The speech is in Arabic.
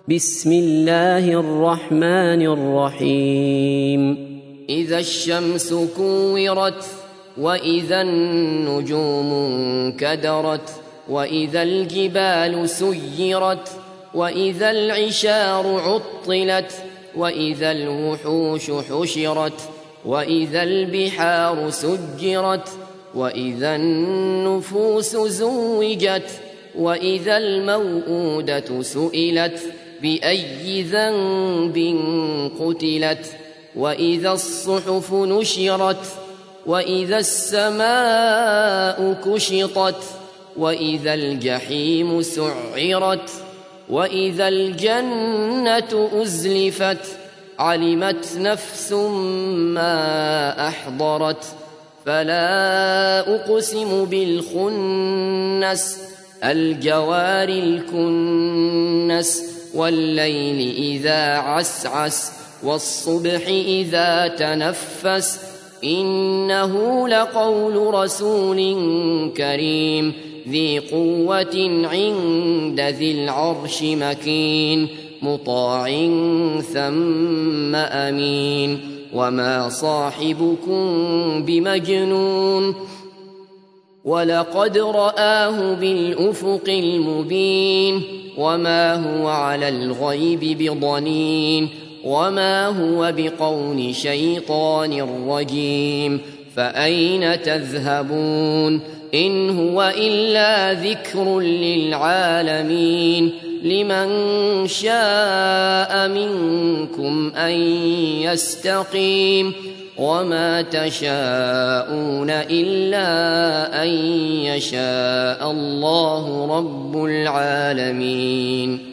بسم الله الرحمن الرحيم إذا الشمس كورت وإذا النجوم انكدرت وإذا الجبال سيرت وإذا العشار عطلت وإذا الوحوش حشرت وإذا البحار سجرت وإذا النفوس زوجت وإذا الموءودة سئلت بأي ذنب قتلت وإذا الصحف نشرت وإذا السماء كشطت وإذا الجحيم سعرت وإذا الجنة أزلفت علمت نفس ما أحضرت فلا أقسم بالخنس الجوار الكنس والليل إذا عسعس والصبح إذا تنفس إنه لقول رسول كريم ذي قوة عند ذي العرش مكين مطاع ثم أمين وما صاحبكم بمجنون ولقد رآه بالأفق المبين وما هو على الغيب بضنين وما هو بقول شيطان رجيم فأين تذهبون إن هو إلا ذكر للعالمين لمن شاء منكم أن يستقيم وما تشاءون إلا أن يشاء الله رب العالمين.